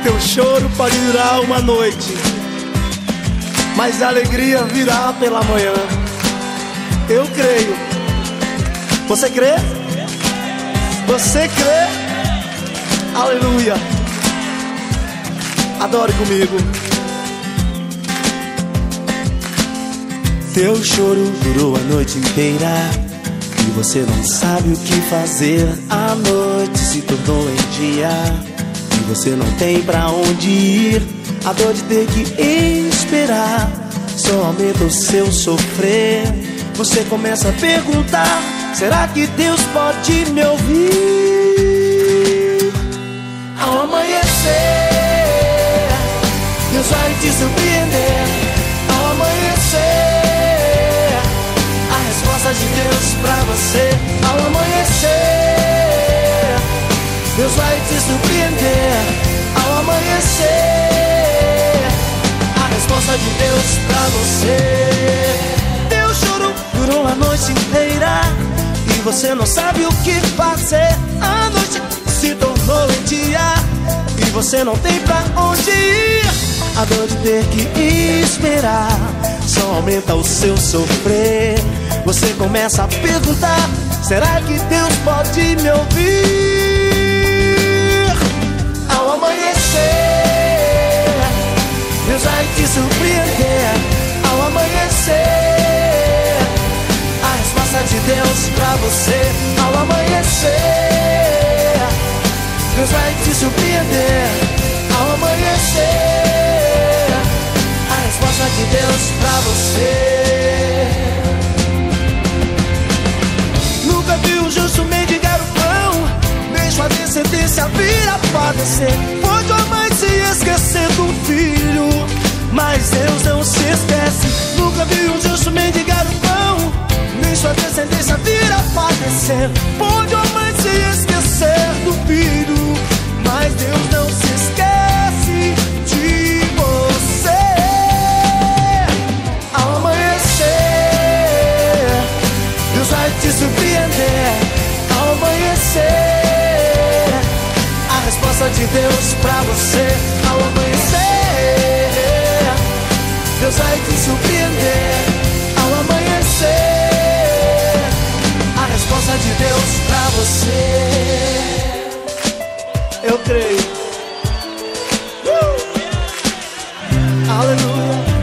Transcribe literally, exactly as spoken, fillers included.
Teu choro pode durar uma noite, mas a alegria virá pela manhã. Eu creio. Você crê? Você crê? Aleluia. Adore comigo. Teu choro durou a noite inteira e você não sabe o que fazer. A noite se tornou em dia e você não tem pra onde ir. A dor de ter que esperar só aumenta o seu sofrer. Você começa a perguntar: será que Deus pode me ouvir? Ao amanhecer, Deus vai te surpreender. Ao amanhecer, a resposta de Deus pra você. Ao amanhecer, Deus vai te surpreender. Ao amanhecer, a resposta de Deus pra você. Teu choro durou a noite inteira e você não sabe o que fazer. A noite se tornou em dia e você não tem pra onde ir. A dor de ter que esperar só aumenta o seu sofrer. Você começa a perguntar: será que Deus pode me ouvir? Ao amanhecer, Deus vai te surpreender. Ao amanhecer, a resposta de Deus pra você. Ao amanhecer, Deus vai te surpreender. Ao amanhecer, a resposta de Deus pra você. Nunca vi um justo mendigar o pão, nem sua descendência vir a padecer. Pode a mãe se esquecer do filho, mas Deus não se esquece. Nunca vi um justo mendigar o pão, nem sua descendência vir a padecer. Pode a mãe se esquecer do filho, mas Deus não se esquece de você. Ao amanhecer, Deus vai te surpreender. Ao amanhecer, a resposta de Deus pra você. Ao amanhecer, Deus vai te surpreender. Ao amanhecer, a resposta de Deus pra você. Eu creio. uh! Aleluia.